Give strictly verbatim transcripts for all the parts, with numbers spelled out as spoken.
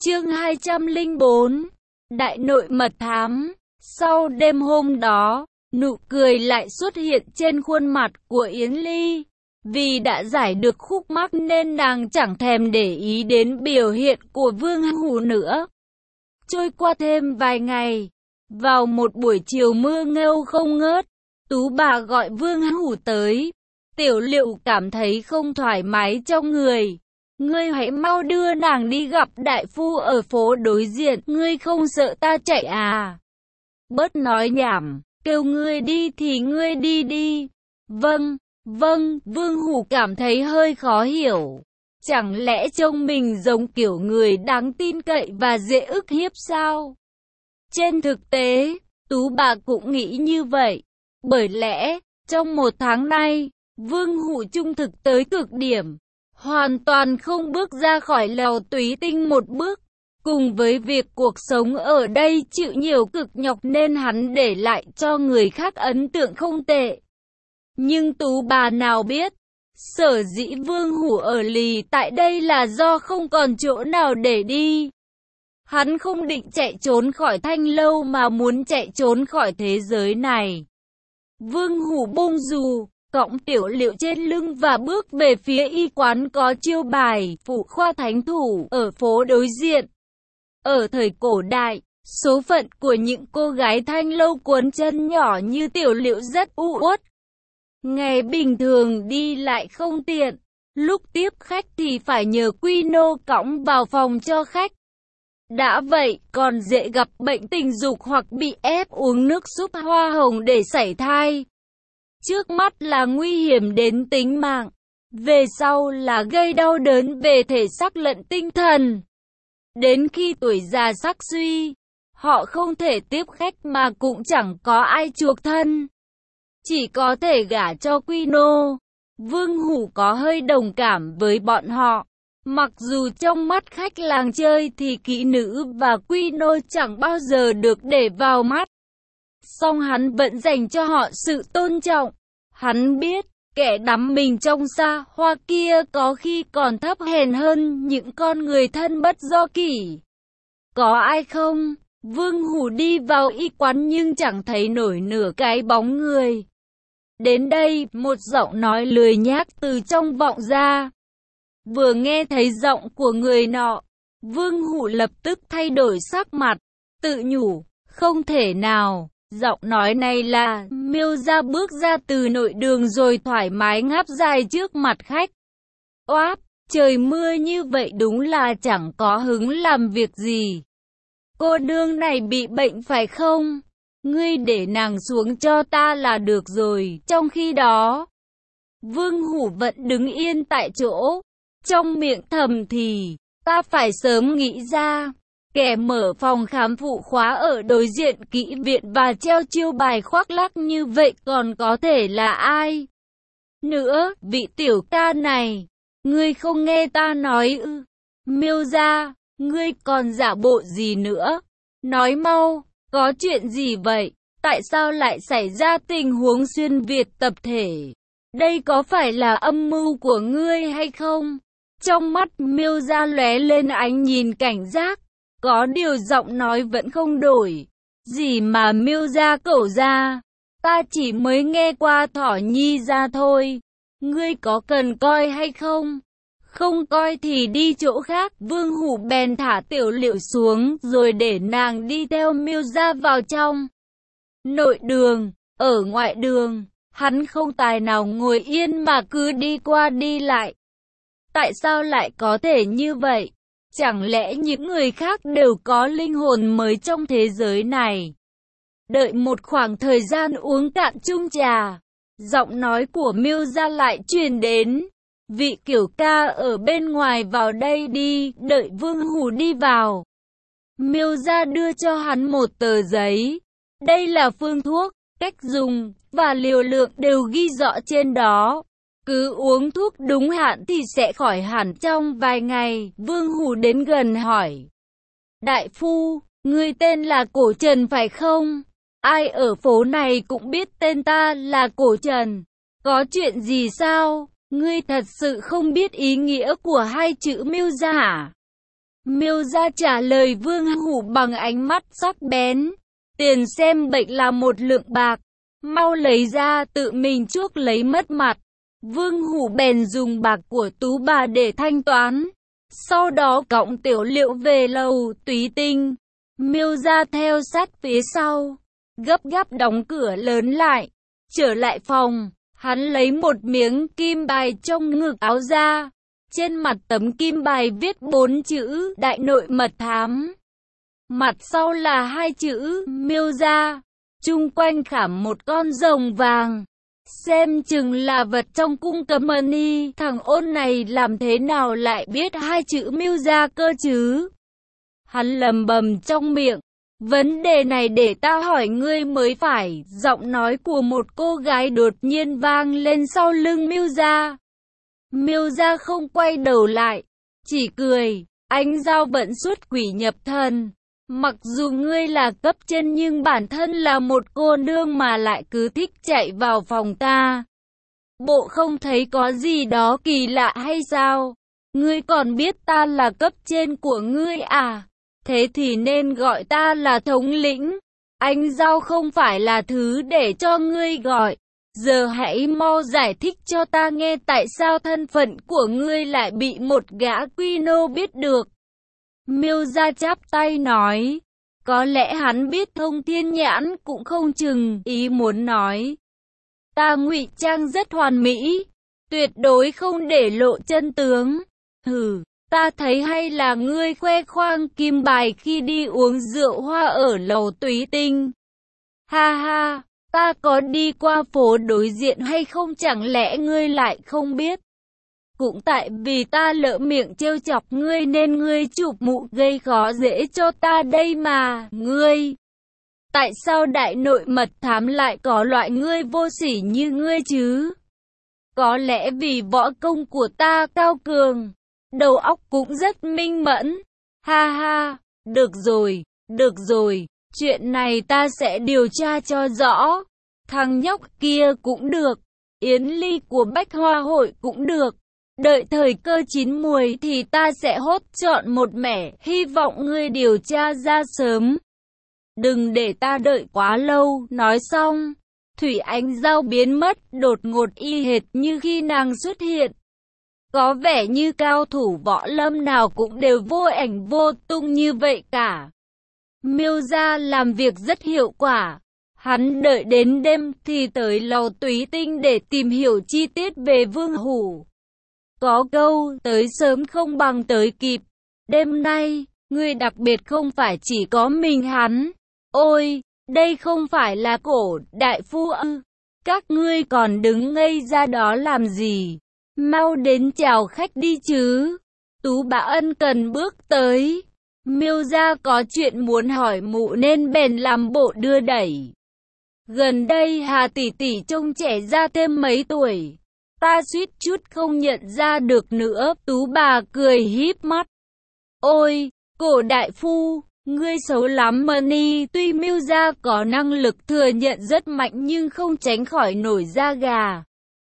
Chương hai trăm lẻ bốn. Đại nội mật thám. Sau đêm hôm đó, nụ cười lại xuất hiện trên khuôn mặt của Yến Ly. Vì đã giải được khúc mắc nên nàng chẳng thèm để ý đến biểu hiện của Vương Hủ nữa. Trôi qua thêm vài ngày, vào một buổi chiều mưa nghêu không ngớt, Tú bà gọi Vương Hủ tới. Tiểu Liệu cảm thấy không thoải mái trong người. Ngươi hãy mau đưa nàng đi gặp đại phu ở phố đối diện, ngươi không sợ ta chạy à? Bớt nói nhảm, kêu ngươi đi thì ngươi đi đi. Vâng, vâng, Vương Hủ cảm thấy hơi khó hiểu. Chẳng lẽ trông mình giống kiểu người đáng tin cậy và dễ ức hiếp sao? Trên thực tế, Tú bà cũng nghĩ như vậy. Bởi lẽ, trong một tháng nay, Vương Hủ trung thực tới cực điểm. Hoàn toàn không bước ra khỏi lèo túy tinh một bước. Cùng với việc cuộc sống ở đây chịu nhiều cực nhọc nên hắn để lại cho người khác ấn tượng không tệ. Nhưng Tú bà nào biết, sở dĩ Vương Hủ ở lì tại đây là do không còn chỗ nào để đi. Hắn không định chạy trốn khỏi Thanh Lâu mà muốn chạy trốn khỏi thế giới này. Vương Hủ bung dù, cõng Tiểu Liệu trên lưng và bước về phía y quán có chiêu bài Phụ Khoa Thánh Thủ ở phố đối diện. Ở thời cổ đại, số phận của những cô gái Thanh Lâu cuốn chân nhỏ như Tiểu Liệu rất u uất. Ngày bình thường đi lại không tiện, lúc tiếp khách thì phải nhờ quy nô cõng vào phòng cho khách. Đã vậy, còn dễ gặp bệnh tình dục hoặc bị ép uống nước súp hoa hồng để sảy thai. Trước mắt là nguy hiểm đến tính mạng, về sau là gây đau đớn về thể xác lẫn tinh thần. Đến khi tuổi già sắc suy, họ không thể tiếp khách mà cũng chẳng có ai chuộc thân. Chỉ có thể gả cho quy nô. Vương Hủ có hơi đồng cảm với bọn họ. Mặc dù trong mắt khách làng chơi thì kỹ nữ và quy nô chẳng bao giờ được để vào mắt. Song hắn vẫn dành cho họ sự tôn trọng. Hắn biết, kẻ đắm mình trong xa hoa kia có khi còn thấp hèn hơn những con người thân bất do kỷ. Có ai không? Vương Hủ đi vào y quán nhưng chẳng thấy nổi nửa cái bóng người. Đến đây, một giọng nói lười nhác từ trong vọng ra. Vừa nghe thấy giọng của người nọ, Vương Hủ lập tức thay đổi sắc mặt, tự nhủ, không thể nào. Giọng nói này là Miêu Gia bước ra từ nội đường rồi thoải mái ngáp dài trước mặt khách. Oáp, trời mưa như vậy đúng là chẳng có hứng làm việc gì. Cô nương này bị bệnh phải không? Ngươi để nàng xuống cho ta là được rồi. Trong khi đó, Vương Hủ vẫn đứng yên tại chỗ, trong miệng thầm thì, ta phải sớm nghĩ ra. Kẻ mở phòng khám phụ khóa ở đối diện kỹ viện và treo chiêu bài khoác lác như vậy còn có thể là ai? Nữa, vị tiểu ca này, ngươi không nghe ta nói ư? Miêu Gia, ngươi còn giả bộ gì nữa? Nói mau, có chuyện gì vậy? Tại sao lại xảy ra tình huống xuyên Việt tập thể? Đây có phải là âm mưu của ngươi hay không? Trong mắt Miêu Gia lóe lên ánh nhìn cảnh giác. Có điều giọng nói vẫn không đổi. Gì mà Miêu Gia cẩu ra? Ta chỉ mới nghe qua Thỏ Nhi ra thôi. Ngươi có cần coi hay không? Không coi thì đi chỗ khác. Vương Hủ bèn thả Tiểu Liệu xuống rồi để nàng đi theo Miêu Gia vào trong nội đường. Ở ngoại đường, hắn không tài nào ngồi yên mà cứ đi qua đi lại. Tại sao lại có thể như vậy? Chẳng lẽ những người khác đều có linh hồn mới trong thế giới này? Đợi một khoảng thời gian uống cạn chung trà, giọng nói của Miêu Gia lại truyền đến. Vị kiểu ca ở bên ngoài vào đây đi, đợi Vương Hủ đi vào. Miêu Gia đưa cho hắn một tờ giấy. Đây là phương thuốc, cách dùng và liều lượng đều ghi rõ trên đó. Cứ uống thuốc đúng hạn thì sẽ khỏi hẳn trong vài ngày. Vương Hủ đến gần hỏi. Đại phu, ngươi tên là Cổ Trần phải không? Ai ở phố này cũng biết tên ta là Cổ Trần. Có chuyện gì sao? Ngươi thật sự không biết ý nghĩa của hai chữ Miêu Gia à? Miêu gia trả lời Vương Hủ bằng ánh mắt sắc bén. Tiền xem bệnh là một lượng bạc, mau lấy ra, tự mình chuốc lấy mất mặt. Vương Hủ bèn dùng bạc của Tú bà để thanh toán, sau đó cõng Tiểu Liệu về lầu Túy Tinh. Miêu gia theo sát phía sau, gấp gáp đóng cửa lớn lại. Trở lại phòng, hắn lấy một miếng kim bài trong ngực áo ra. Trên mặt tấm kim bài viết bốn chữ Đại Nội Mật Thám. Mặt sau là hai chữ Miêu gia. Chung quanh khảm một con rồng vàng. Xem chừng là vật trong cung cấm money. Thằng ôn này làm thế nào lại biết hai chữ Miêu gia cơ chứ? Hắn lầm bầm trong miệng. Vấn đề này để ta hỏi ngươi mới phải. Giọng nói của một cô gái đột nhiên vang lên sau lưng Miêu gia. Miêu gia không quay đầu lại, chỉ cười. Ánh Giao vận xuất quỷ nhập thần. Mặc dù ngươi là cấp trên nhưng bản thân là một cô nương mà lại cứ thích chạy vào phòng ta. Bộ không thấy có gì đó kỳ lạ hay sao? Ngươi còn biết ta là cấp trên của ngươi à? Thế thì nên gọi ta là thống lĩnh. Ánh Giao không phải là thứ để cho ngươi gọi. Giờ hãy mau giải thích cho ta nghe tại sao thân phận của ngươi lại bị một gã quy nô biết được. Miêu gia chắp tay nói. Có lẽ hắn biết thông thiên nhãn cũng không chừng, ý muốn nói. Ta ngụy trang rất hoàn mỹ, tuyệt đối không để lộ chân tướng. Hừ, ta thấy hay là ngươi khoe khoang kim bài khi đi uống rượu hoa ở lầu Túy Tinh. Ha ha, ta có đi qua phố đối diện hay không, chẳng lẽ ngươi lại không biết? Cũng tại vì ta lỡ miệng trêu chọc ngươi nên ngươi chụp mũ gây khó dễ cho ta đây mà, ngươi. Tại sao Đại Nội Mật Thám lại có loại ngươi vô sỉ như ngươi chứ? Có lẽ vì võ công của ta cao cường, đầu óc cũng rất minh mẫn. Ha ha, được rồi, được rồi, chuyện này ta sẽ điều tra cho rõ. Thằng nhóc kia cũng được, Yến Ly của Bách Hoa Hội cũng được. Đợi thời cơ chín muồi thì ta sẽ hốt trọn một mẻ, hy vọng ngươi điều tra ra sớm. Đừng để ta đợi quá lâu, nói xong. Thủy Ánh Giao biến mất, đột ngột y hệt như khi nàng xuất hiện. Có vẻ như cao thủ võ lâm nào cũng đều vô ảnh vô tung như vậy cả. Miêu gia làm việc rất hiệu quả. Hắn đợi đến đêm thì tới lầu Túy Tinh để tìm hiểu chi tiết về Vương Hủ. Có câu, tới sớm không bằng tới kịp. Đêm nay, người đặc biệt không phải chỉ có mình hắn. Ôi, đây không phải là Cổ đại phu ư? Các ngươi còn đứng ngây ra đó làm gì? Mau đến chào khách đi chứ. Tú Bá ân cần bước tới. Miêu gia có chuyện muốn hỏi mụ nên bèn làm bộ đưa đẩy. Gần đây Hà tỷ tỷ trông trẻ ra thêm mấy tuổi. Ta suýt chút không nhận ra được nữa. Tú bà cười híp mắt. Ôi, Cổ đại phu, ngươi xấu lắm Mani. Tuy Miêu gia có năng lực thừa nhận rất mạnh nhưng không tránh khỏi nổi da gà.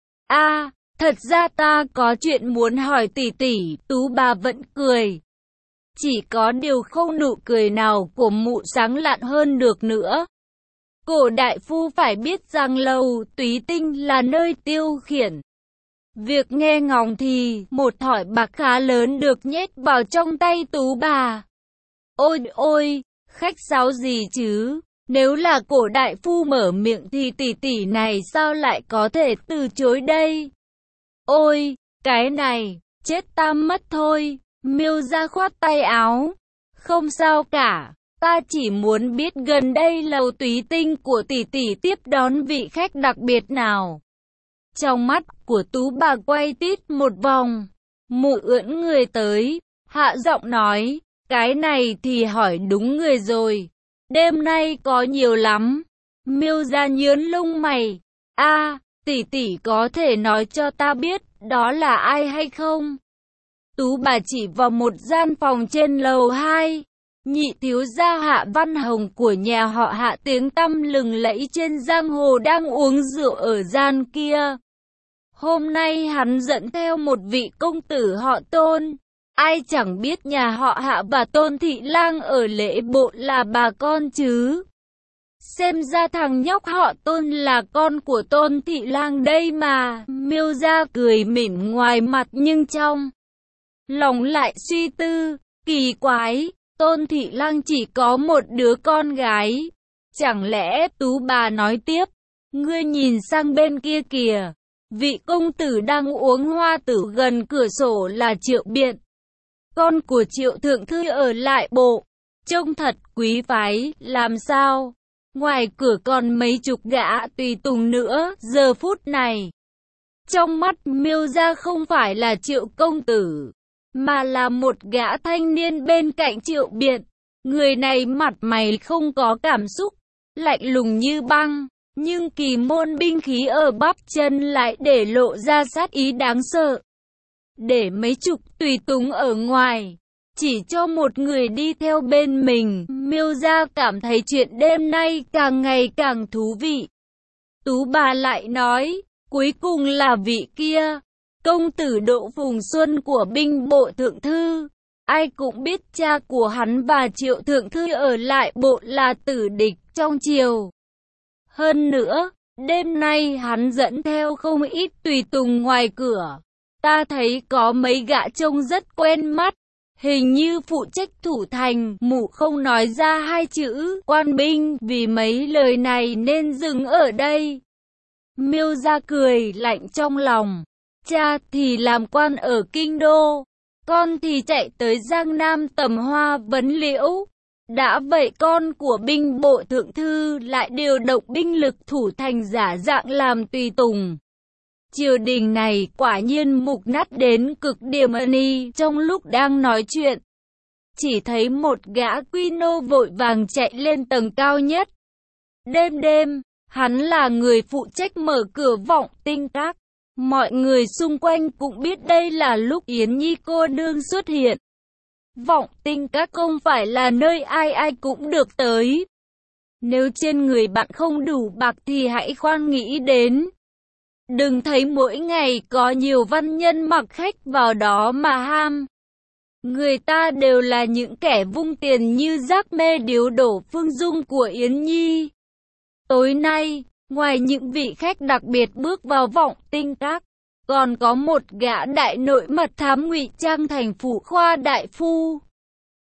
A, thật ra ta có chuyện muốn hỏi tỷ tỷ. Tú bà vẫn cười. Chỉ có điều không nụ cười nào của mụ sáng lạn hơn được nữa. Cổ đại phu phải biết rằng lầu Túy Tinh là nơi tiêu khiển. Việc nghe ngóng thì một thỏi bạc khá lớn được nhét vào trong tay Tú bà. Ôi ôi, khách sáo gì chứ? Nếu là Cổ đại phu mở miệng thì tỷ tỷ này sao lại có thể từ chối đây? Ôi, cái này, chết ta mất thôi. Miêu gia khoát tay áo. Không sao cả. Ta chỉ muốn biết gần đây lầu Túy Tinh của tỷ tỷ tiếp đón vị khách đặc biệt nào. Trong mắt của Tú bà quay tít một vòng. Mụ ưỡn người tới, hạ giọng nói, cái này thì hỏi đúng người rồi. Đêm nay có nhiều lắm. Miêu gia nhớn lông mày. A, tỷ tỷ có thể nói cho ta biết đó là ai hay không? Tú bà chỉ vào một gian phòng trên lầu hai. Nhị thiếu gia Hạ Văn Hồng của nhà họ Hạ tiếng tăm lừng lẫy trên giang hồ đang uống rượu ở gian kia. Hôm nay hắn dẫn theo một vị công tử họ Tôn. Ai chẳng biết nhà họ Hạ và Tôn Thị Lang ở Lễ Bộ là bà con chứ. Xem ra thằng nhóc họ Tôn là con của Tôn Thị Lang đây mà. Miêu Gia cười mỉm ngoài mặt nhưng trong lòng lại suy tư. Kỳ quái, Tôn Thị Lang chỉ có một đứa con gái. Chẳng lẽ Tú bà nói tiếp, ngươi nhìn sang bên kia kìa. Vị công tử đang uống hoa tử gần cửa sổ là Triệu Biện, con của Triệu Thượng Thư ở Lại Bộ. Trông thật quý phái, làm sao? Ngoài cửa còn mấy chục gã tùy tùng nữa. Giờ phút này, trong mắt Miêu Gia không phải là Triệu công tử, mà là một gã thanh niên bên cạnh Triệu Biện. Người này mặt mày không có cảm xúc, lạnh lùng như băng, nhưng kỳ môn binh khí ở bắp chân lại để lộ ra sát ý đáng sợ. Để mấy chục tùy tùng ở ngoài, chỉ cho một người đi theo bên mình, Miêu Gia cảm thấy chuyện đêm nay càng ngày càng thú vị. Tú bà lại nói, cuối cùng là vị kia, công tử Đỗ Phùng Xuân của binh bộ thượng thư. Ai cũng biết cha của hắn và Triệu thượng thư ở Lại Bộ là tử địch trong triều. Hơn nữa, đêm nay hắn dẫn theo không ít tùy tùng ngoài cửa. Ta thấy có mấy gã trông rất quen mắt, hình như phụ trách thủ thành. Mụ không nói ra hai chữ quan binh, vì mấy lời này nên dừng ở đây. Miêu Gia cười lạnh trong lòng. Cha thì làm quan ở kinh đô, con thì chạy tới Giang Nam tầm hoa vấn liễu. Đã vậy con của binh bộ thượng thư lại điều động binh lực thủ thành giả dạng làm tùy tùng. Triều đình này quả nhiên mục nát đến cực điểm. Ni trong lúc đang nói chuyện, chỉ thấy một gã quy nô vội vàng chạy lên tầng cao nhất. Đêm đêm, hắn là người phụ trách mở cửa Vọng Tinh Các. Mọi người xung quanh cũng biết đây là lúc Yến Nhi cô nương xuất hiện. Vọng Tinh Các không phải là nơi ai ai cũng được tới. Nếu trên người bạn không đủ bạc thì hãy khoan nghĩ đến. Đừng thấy mỗi ngày có nhiều văn nhân mặc khách vào đó mà ham. Người ta đều là những kẻ vung tiền như rác mê điếu đổ phương dung của Yến Nhi. Tối nay, ngoài những vị khách đặc biệt bước vào Vọng Tinh Các, còn có một gã đại nội mật thám ngụy trang thành Phủ Khoa đại phu.